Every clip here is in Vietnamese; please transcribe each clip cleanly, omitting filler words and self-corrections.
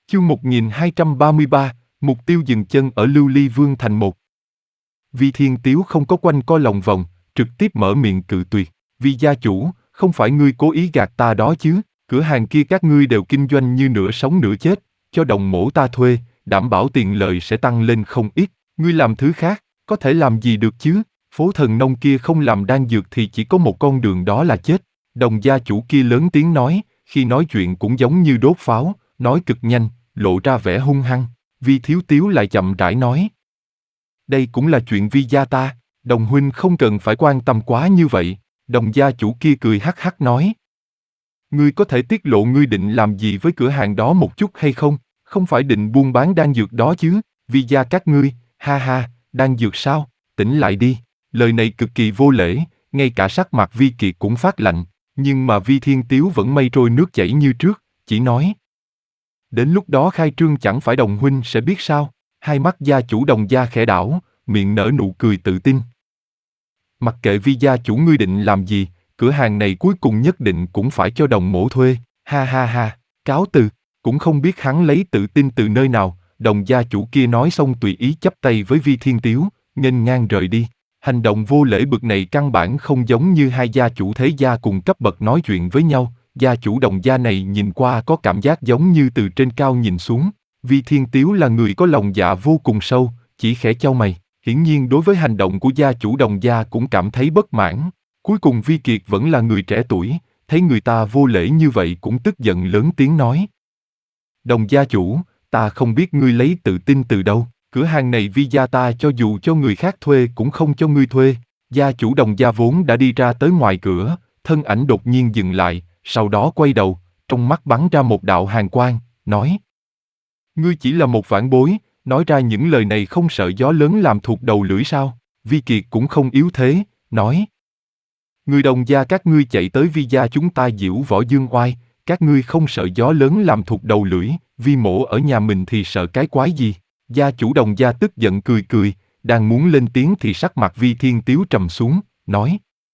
Chương 1233, mục tiêu dừng chân ở Lưu Ly Vương Thành 1. Vi Thiên Tiếu không có quanh co lòng vòng, trực tiếp mở miệng cự tuyệt. Vi gia chủ, không phải ngươi cố ý gạt ta đó chứ, cửa hàng kia các ngươi đều kinh doanh như nửa sống nửa chết, cho đồng mỗ ta thuê, đảm bảo tiền lời sẽ tăng lên không ít, ngươi làm thứ khác, có thể làm gì được chứ, phố thần nông kia không làm đan dược thì chỉ có một con đường đó là chết. Đồng gia chủ kia lớn tiếng nói, khi nói chuyện cũng giống như đốt pháo, nói cực nhanh, lộ ra vẻ hung hăng. Vi Thiếu Tiếu lại chậm rãi nói. Đây cũng là chuyện Vi gia ta, đồng huynh không cần phải quan tâm quá như vậy. Đồng gia chủ kia cười hắc hắc nói. Ngươi có thể tiết lộ ngươi định làm gì với cửa hàng đó một chút hay không? Không phải định buôn bán đan dược đó chứ? Vi gia các ngươi, ha ha, đan dược sao? Tỉnh lại đi. Lời này cực kỳ vô lễ, ngay cả sắc mặt Vi Kiệt cũng phát lạnh. Nhưng mà Vi Thiên Tiếu vẫn mây trôi nước chảy như trước, chỉ nói. Đến lúc đó khai trương chẳng phải đồng huynh sẽ biết sao? Hai mắt gia chủ Đồng gia khẽ đảo, miệng nở nụ cười tự tin. Mặc kệ Vi gia chủ ngươi định làm gì, cửa hàng này cuối cùng nhất định cũng phải cho đồng mỗ thuê, ha ha ha, cáo từ, cũng không biết hắn lấy tự tin từ nơi nào. Đồng gia chủ kia nói xong tùy ý chắp tay với Vi Thiên Tiếu, nghênh ngang rời đi. Hành động vô lễ bực này căn bản không giống như hai gia chủ thế gia cùng cấp bậc nói chuyện với nhau. Gia chủ Đồng gia này nhìn qua có cảm giác giống như từ trên cao nhìn xuống. Vi Thiên Tiếu là người có lòng dạ vô cùng sâu, chỉ khẽ chau mày. Hiển nhiên đối với hành động của gia chủ Đồng gia cũng cảm thấy bất mãn. Cuối cùng Vi Kiệt vẫn là người trẻ tuổi, thấy người ta vô lễ như vậy cũng tức giận lớn tiếng nói. Đồng gia chủ, ta không biết ngươi lấy tự tin từ đâu, cửa hàng này Vi gia ta cho dù cho người khác thuê cũng không cho ngươi thuê. Gia chủ Đồng gia vốn đã đi ra tới ngoài cửa, thân ảnh đột nhiên dừng lại, sau đó quay đầu, trong mắt bắn ra một đạo hàn quang, nói. Ngươi chỉ là một vãn bối, nói ra những lời này không sợ gió lớn làm thụt đầu lưỡi sao? Vi Kiệt cũng không yếu thế, nói. Người Đồng gia các ngươi chạy tới Vi gia chúng ta diễu võ dương oai, các ngươi không sợ gió lớn làm thụt đầu lưỡi, Vi mỗ ở nhà mình thì sợ cái quái gì? Gia chủ Đồng gia tức giận cười cười, đang muốn lên tiếng thì sắc mặt Vi Thiên Tiếu trầm xuống, nói.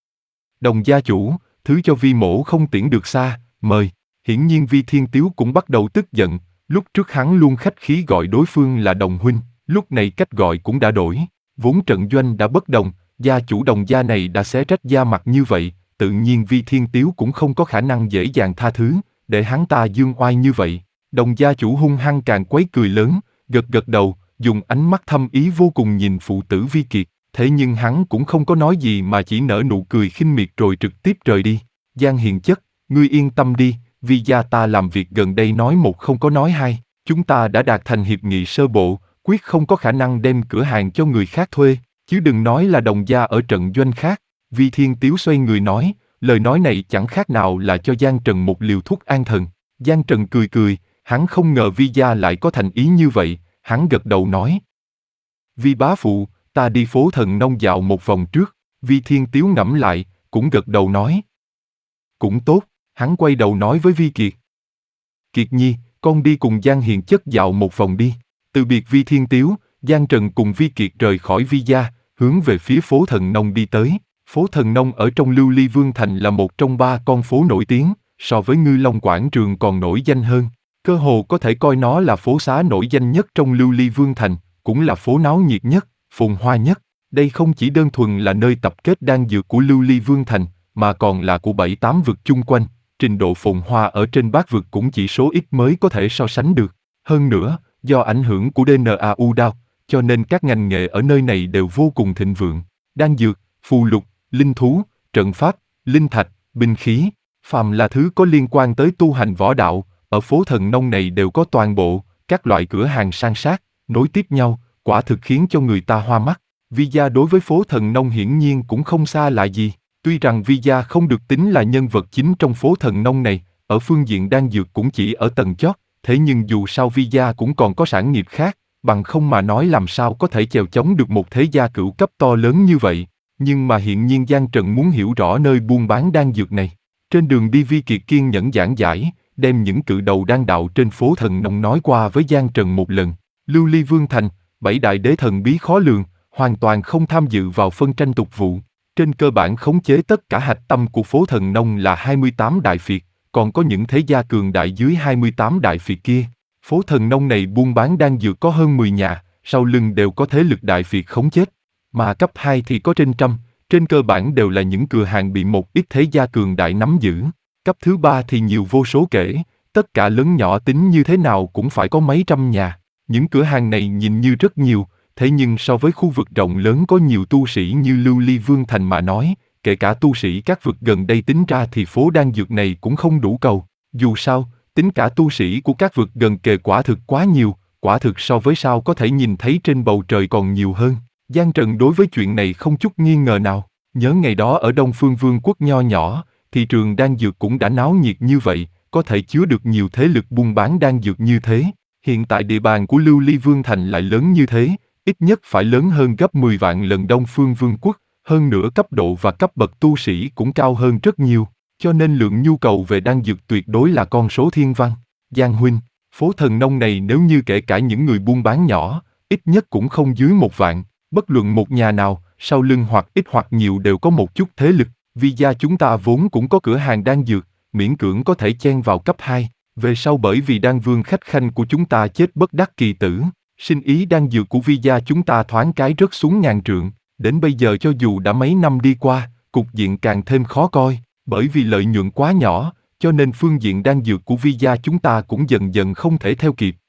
Đồng gia chủ, thứ cho Vi mỗ không tiễn được xa, mời. Hiển nhiên Vi Thiên Tiếu cũng bắt đầu tức giận, lúc trước hắn luôn khách khí gọi đối phương là đồng huynh, lúc này cách gọi cũng đã đổi, vốn trận doanh đã bất đồng, gia chủ Đồng gia này đã xé rách da mặt như vậy, tự nhiên Vi Thiên Tiếu cũng không có khả năng dễ dàng tha thứ, để hắn ta dương oai như vậy. Đồng gia chủ hung hăng càng quấy cười lớn, gật gật đầu, dùng ánh mắt thâm ý vô cùng nhìn phụ tử Vi Kiệt, thế nhưng hắn cũng không có nói gì mà chỉ nở nụ cười khinh miệt rồi trực tiếp rời đi. Giang Hiền chất, ngươi yên tâm đi, Vi gia ta làm việc gần đây nói một không có nói hai, chúng ta đã đạt thành hiệp nghị sơ bộ, quyết không có khả năng đem cửa hàng cho người khác thuê, chứ đừng nói là Đồng gia ở trận doanh khác. Vi Thiên Tiếu xoay người nói, lời nói này chẳng khác nào là cho Giang Trần một liều thuốc an thần. Giang Trần cười cười, hắn không ngờ Vi gia lại có thành ý như vậy, hắn gật đầu nói. Vi bá phụ, ta đi phố thần nông dạo một vòng trước. Vi Thiên Tiếu ngẫm lại, cũng gật đầu nói. Cũng tốt, hắn quay đầu nói với Vi Kiệt. Kiệt nhi, con đi cùng Giang Hiền chất dạo một vòng đi. Từ biệt Vi Thiên Tiếu, Giang Trần cùng Vi Kiệt rời khỏi Vi gia, hướng về phía phố thần nông đi tới. Phố thần nông ở trong Lưu Ly Vương Thành là một trong 3 con phố nổi tiếng, so với Ngư Long Quảng Trường còn nổi danh hơn. Cơ hồ có thể coi nó là phố xá nổi danh nhất trong Lưu Ly Vương Thành, cũng là phố náo nhiệt nhất, phồn hoa nhất. Đây không chỉ đơn thuần là nơi tập kết đan dược của Lưu Ly Vương Thành, mà còn là của 7-8 vực chung quanh. Trình độ phồn hoa ở trên bát vực cũng chỉ số ít mới có thể so sánh được. Hơn nữa, do ảnh hưởng của DNAU đao, cho nên các ngành nghề ở nơi này đều vô cùng thịnh vượng. Đan dược, phù lục, linh thú, trận pháp, linh thạch, binh khí, phàm là thứ có liên quan tới tu hành võ đạo, ở phố thần nông này đều có toàn bộ, các loại cửa hàng san sát, nối tiếp nhau, quả thực khiến cho người ta hoa mắt. Vi gia đối với phố thần nông hiển nhiên cũng không xa lạ gì. Tuy rằng Vi gia không được tính là nhân vật chính trong phố thần nông này, ở phương diện đan dược cũng chỉ ở tầng chót, thế nhưng dù sao Vi gia cũng còn có sản nghiệp khác, bằng không mà nói làm sao có thể chèo chống được một thế gia cửu cấp to lớn như vậy. Nhưng mà hiện nhiên Giang Trần muốn hiểu rõ nơi buôn bán đan dược này. Trên đường đi Vi Kiệt kiên nhẫn giảng giải, đem những cự đầu đan đạo trên phố thần nông nói qua với Giang Trần một lần. Lưu Ly Vương Thành, 7 đại đế thần bí khó lường, hoàn toàn không tham dự vào phân tranh tục vụ. Trên cơ bản khống chế tất cả hạch tâm của phố thần nông là 28 đại phiệt, còn có những thế gia cường đại dưới 28 đại phiệt kia. Phố Thần Nông này buôn bán đan dược có hơn 10 nhà, sau lưng đều có thế lực đại phiệt khống chết. Mà cấp 2 thì có trên trăm, trên cơ bản đều là những cửa hàng bị một ít thế gia cường đại nắm giữ. Cấp thứ 3 thì nhiều vô số kể, tất cả lớn nhỏ tính như thế nào cũng phải có mấy trăm nhà. Những cửa hàng này nhìn như rất nhiều, thế nhưng so với khu vực rộng lớn có nhiều tu sĩ như Lưu Ly Vương Thành mà nói, kể cả tu sĩ các vực gần đây tính ra thì phố đan dược này cũng không đủ cầu. Dù sao, tính cả tu sĩ của các vực gần kề quả thực quá nhiều, quả thực so với sao có thể nhìn thấy trên bầu trời còn nhiều hơn. Giang Trần đối với chuyện này không chút nghi ngờ nào. Nhớ ngày đó ở Đông Phương Vương quốc nho nhỏ, thị trường đan dược cũng đã náo nhiệt như vậy, có thể chứa được nhiều thế lực buôn bán đan dược như thế. Hiện tại địa bàn của Lưu Ly Vương Thành lại lớn như thế, ít nhất phải lớn hơn gấp 10 vạn lần Đông Phương Vương quốc, hơn nữa cấp độ và cấp bậc tu sĩ cũng cao hơn rất nhiều, cho nên lượng nhu cầu về đan dược tuyệt đối là con số thiên văn. Giang huynh, phố Thần Nông này nếu như kể cả những người buôn bán nhỏ, ít nhất cũng không dưới 1 vạn, bất luận một nhà nào, sau lưng hoặc ít hoặc nhiều đều có một chút thế lực, vì gia chúng ta vốn cũng có cửa hàng đan dược, miễn cưỡng có thể chen vào cấp 2. Về sau bởi vì đan vương khách khanh của chúng ta chết bất đắc kỳ tử, sinh ý đan dược của vi gia chúng ta thoáng cái rớt xuống ngàn trượng, đến bây giờ cho dù đã mấy năm đi qua, cục diện càng thêm khó coi, bởi vì lợi nhuận quá nhỏ, cho nên phương diện đan dược của vi gia chúng ta cũng dần dần không thể theo kịp.